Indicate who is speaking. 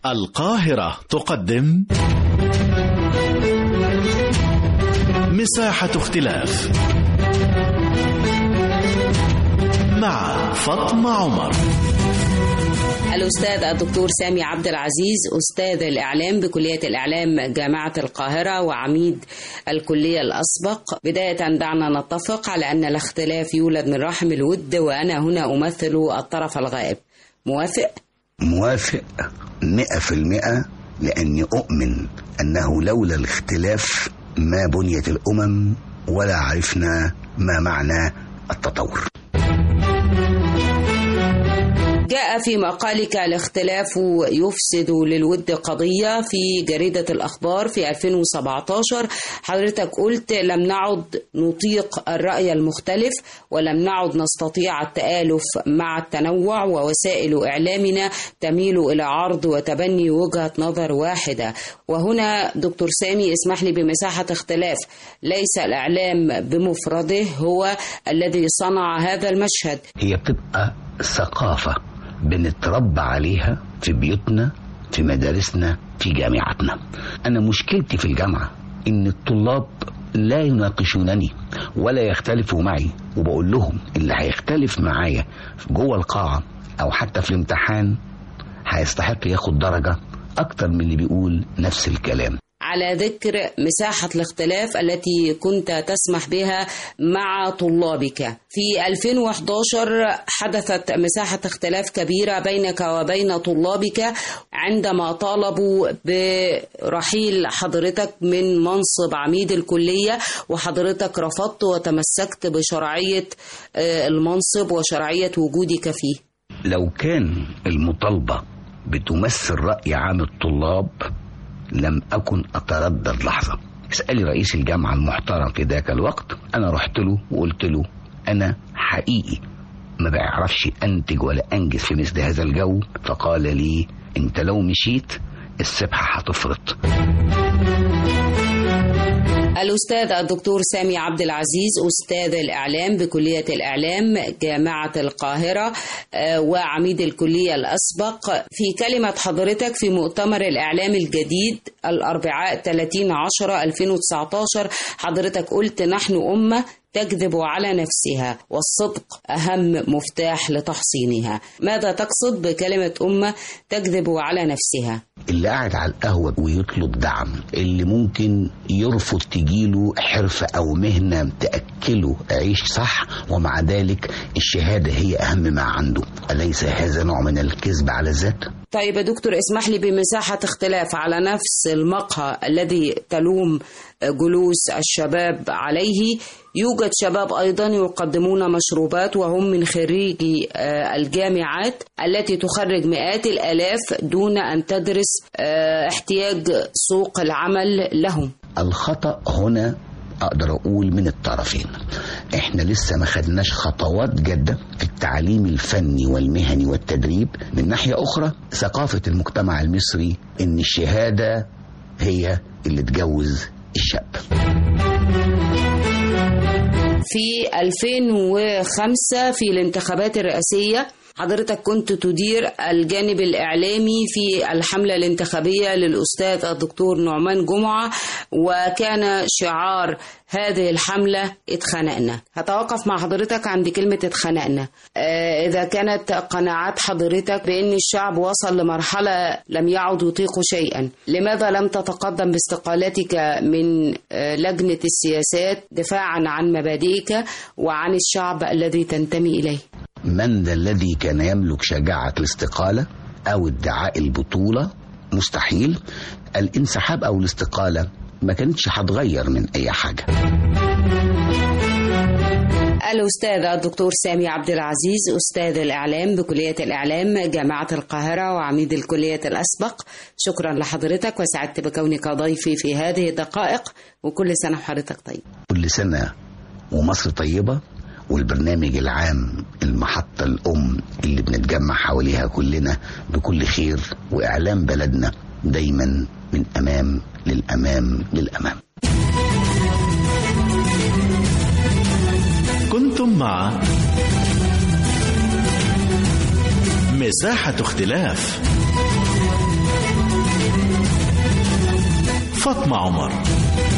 Speaker 1: القاهرة تقدم مساحة اختلاف مع فاطمة عمر.
Speaker 2: الأستاذ الدكتور سامي عبد العزيز، أستاذ الإعلام بكلية الإعلام جامعة القاهرة وعميد الكلية الأسبق. بداية دعنا نتفق على أن الاختلاف يولد من رحم الود، وأنا هنا أمثل الطرف الغائب. موافق؟
Speaker 3: موافق 100%، لأني أؤمن أنه لولا الاختلاف ما بنيت الأمم ولا عرفنا ما معنى التطور.
Speaker 2: جاء في مقالك الاختلاف يفسد للود قضية في جريدة الأخبار في 2017. حضرتك قلت لم نعد نطيق الرأي المختلف ولم نعد نستطيع التآلف مع التنوع، ووسائل إعلامنا تميل إلى عرض وتبني وجهة نظر واحدة. وهنا دكتور سامي اسمح لي بمساحة اختلاف، ليس الإعلام بمفرده هو الذي صنع هذا المشهد.
Speaker 3: هي بتبقى ثقافة بنتربى عليها في بيوتنا، في مدارسنا، في جامعاتنا. أنا مشكلتي في الجامعة إن الطلاب لا يناقشونني ولا يختلفوا معي، وبقول لهم اللي هيختلف معايا جوه القاعة أو حتى في الامتحان هيستحق ياخد درجة أكتر من اللي بيقول نفس الكلام.
Speaker 2: على ذكر مساحة الاختلاف التي كنت تسمح بها مع طلابك، في 2011 حدثت مساحة اختلاف كبيرة بينك وبين طلابك عندما طالبوا برحيل حضرتك من منصب عميد الكلية، وحضرتك رفضت وتمسكت بشرعية المنصب وشرعية وجودك فيه.
Speaker 3: لو كان المطالبة بتمثل رأي عام الطلاب لم أكن أتردد لحظة. اسألي رئيس الجامعة المحترم في ذاك الوقت، أنا رحت له وقلت له أنا حقيقي ما بعرفش أنتج ولا أنجز في مثل هذا الجو، فقال لي أنت لو مشيت السبحة هتفرط.
Speaker 2: الأستاذ الدكتور سامي عبد العزيز، أستاذ الإعلام بكلية الإعلام جامعة القاهرة وعميد الكلية الأسبق، في كلمة حضرتك في مؤتمر الإعلام الجديد الأربعاء 30/10/2019 حضرتك قلت نحن أمة تكذب على نفسها والصدق أهم مفتاح لتحصينها. ماذا تقصد بكلمة أمة تكذب على نفسها؟
Speaker 3: اللي قاعد على القهوة ويطلب دعم، اللي ممكن يرفض تجيله حرفة أو مهنة تأكله عيش صح، ومع ذلك الشهادة هي أهم ما عنده، أليس هذا نوع من الكذب على الذات؟
Speaker 2: طيب يا دكتور اسمح لي بمساحة اختلاف على نفس المقهى الذي تلوم جلوس الشباب عليه. يوجد شباب أيضا يقدمون مشروبات وهم من خريجي الجامعات التي تخرج مئات الآلاف دون أن تدرس احتياج سوق العمل لهم.
Speaker 3: الخطأ هنا أقدر أقول من الطرفين. إحنا لسه ما خدناش خطوات جادة في التعليم الفني والمهني والتدريب. من ناحية أخرى ثقافة المجتمع المصري إن الشهادة هي اللي تجوز الشاب.
Speaker 2: في 2005 في الانتخابات الرئاسية حضرتك كنت تدير الجانب الإعلامي في الحملة الانتخابية للأستاذ الدكتور نعمان جمعة، وكان شعار هذه الحملة اتخنقنا. هتوقف مع حضرتك عند كلمة اتخنقنا. إذا كانت قناعات حضرتك بأن الشعب وصل لمرحلة لم يعد يطيق شيئا، لماذا لم تتقدم باستقالتك من لجنة السياسات دفاعا عن مبادئك وعن الشعب الذي تنتمي إليه؟
Speaker 3: من ذا الذي كان يملك شجاعة الاستقالة أو ادعاء البطولة؟ مستحيل. الانسحاب أو الاستقالة ما كانتش هتغير من أي حاجة.
Speaker 2: الأستاذ الدكتور سامي عبد العزيز، أستاذ الإعلام بكلية الإعلام جامعة القاهرة وعميد الكلية الأسبق، شكرا لحضرتك وسعدت بكونك ضيفي في هذه الدقائق، وكل سنة وحضرتك طيب.
Speaker 3: كل سنة ومصر طيبة، والبرنامج العام المحطة الأم اللي بنتجمع حواليها كلنا بكل خير، وإعلام بلدنا دايما من أمام للأمام للأمام.
Speaker 1: كنتم مع مساحة اختلاف. فاطمة عمر.